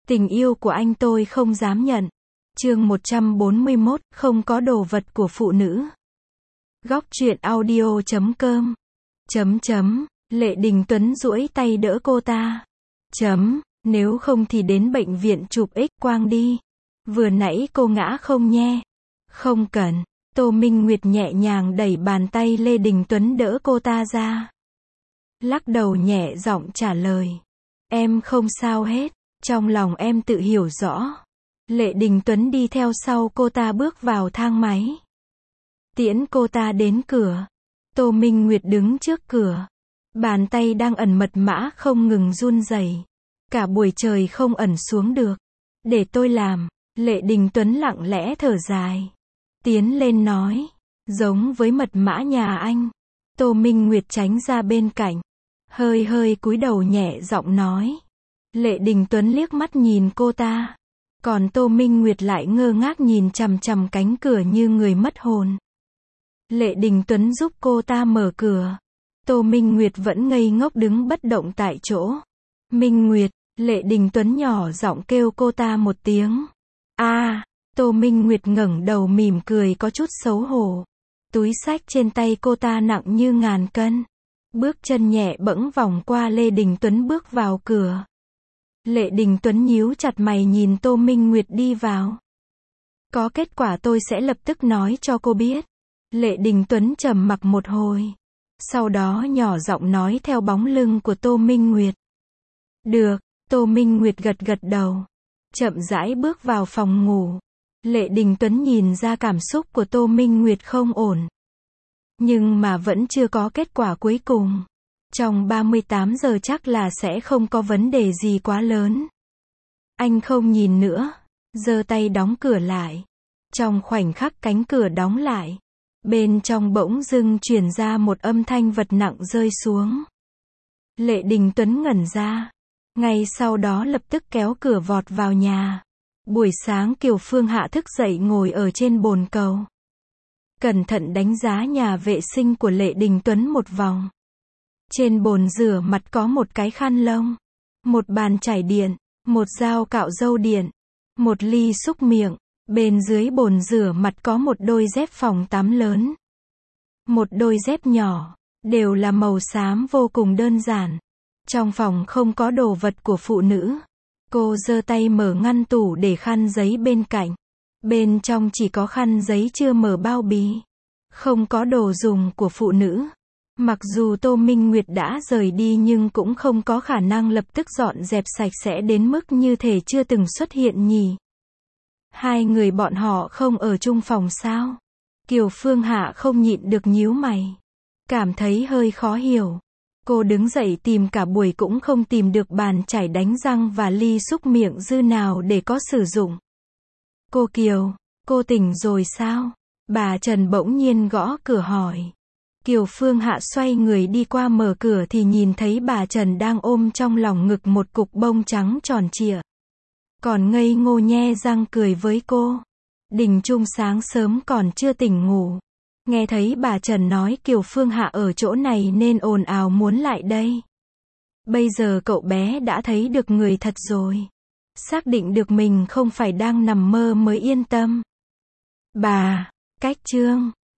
Tình yêu của anh tôi không dám nhận. Chương 141, không có đồ vật của phụ nữ. Góc truyện audio.com. Lệ Đình Tuấn duỗi tay đỡ cô ta. Nếu không thì đến bệnh viện chụp X-quang đi. Vừa nãy cô ngã không nhé? Không cần. Tô Minh Nguyệt nhẹ nhàng đẩy bàn tay Lê Đình Tuấn đỡ cô ta ra. Lắc đầu nhẹ giọng trả lời. Em không sao hết. Trong lòng em tự hiểu rõ. Lệ Đình Tuấn đi theo sau cô ta bước vào thang máy. Tiễn cô ta đến cửa. Tô Minh Nguyệt đứng trước cửa. Bàn tay đang ẩn mật mã không ngừng run rẩy. Cả buổi trời không ẩn xuống được. Để tôi làm. Lệ Đình Tuấn lặng lẽ thở dài. Tiến lên nói. Giống với mật mã nhà anh. Tô Minh Nguyệt tránh ra bên cạnh. Hơi cúi đầu nhẹ giọng nói. Lệ Đình Tuấn liếc mắt nhìn cô ta. Còn Tô Minh Nguyệt lại ngơ ngác nhìn chằm chằm cánh cửa như người mất hồn. Lệ Đình Tuấn giúp cô ta mở cửa. Tô Minh Nguyệt vẫn ngây ngốc đứng bất động tại chỗ. Minh Nguyệt, Lệ Đình Tuấn nhỏ giọng kêu cô ta một tiếng. Tô Minh Nguyệt ngẩng đầu mỉm cười có chút xấu hổ. Túi xách trên tay cô ta nặng như ngàn cân. Bước chân nhẹ bẫng vòng qua Lê Đình Tuấn bước vào cửa. Lệ Đình Tuấn nhíu chặt mày nhìn Tô Minh Nguyệt đi vào. Có kết quả tôi sẽ lập tức nói cho cô biết. Lệ Đình Tuấn trầm mặc một hồi. Sau đó nhỏ giọng nói theo bóng lưng của Tô Minh Nguyệt. Được, Tô Minh Nguyệt gật đầu. Chậm rãi bước vào phòng ngủ. Lệ Đình Tuấn nhìn ra cảm xúc của Tô Minh Nguyệt không ổn. Nhưng mà vẫn chưa có kết quả cuối cùng. Trong 38 giờ chắc là sẽ không có vấn đề gì quá lớn. Anh không nhìn nữa. Giơ tay đóng cửa lại. Trong khoảnh khắc cánh cửa đóng lại. Bên trong bỗng dưng truyền ra một âm thanh vật nặng rơi xuống. Lệ Đình Tuấn ngẩn ra. Ngay sau đó lập tức kéo cửa vọt vào nhà. Buổi sáng Kiều Phương Hạ thức dậy ngồi ở trên bồn cầu. Cẩn thận đánh giá nhà vệ sinh của Lệ Đình Tuấn một vòng. Trên bồn rửa mặt có một cái khăn lông. Một bàn chải điện. Một dao cạo râu điện. Một ly xúc miệng. Bên dưới bồn rửa mặt có một đôi dép phòng tắm lớn. Một đôi dép nhỏ. Đều là màu xám vô cùng đơn giản. Trong phòng không có đồ vật của phụ nữ. Cô giơ tay mở ngăn tủ để khăn giấy bên cạnh. Bên trong chỉ có khăn giấy chưa mở bao bì. Không có đồ dùng của phụ nữ. Mặc dù Tô Minh Nguyệt đã rời đi nhưng cũng không có khả năng lập tức dọn dẹp sạch sẽ đến mức như thể chưa từng xuất hiện nhỉ. Hai người bọn họ không ở chung phòng sao? Kiều Phương Hạ không nhịn được nhíu mày. Cảm thấy hơi khó hiểu. Cô đứng dậy tìm cả buổi cũng không tìm được bàn chải đánh răng và ly xúc miệng dư nào để có sử dụng. Cô Kiều, cô tỉnh rồi sao? Bà Trần bỗng nhiên gõ cửa hỏi. Kiều Phương Hạ xoay người đi qua mở cửa thì nhìn thấy bà Trần đang ôm trong lòng ngực một cục bông trắng tròn trịa. Còn ngây ngô nhe răng cười với cô. Đình Trung sáng sớm còn chưa tỉnh ngủ. Nghe thấy bà Trần nói Kiều Phương Hạ ở chỗ này nên ồn ào muốn lại đây. Bây giờ cậu bé đã thấy được người thật rồi. Xác định được mình không phải đang nằm mơ mới yên tâm. Bà, cách chương.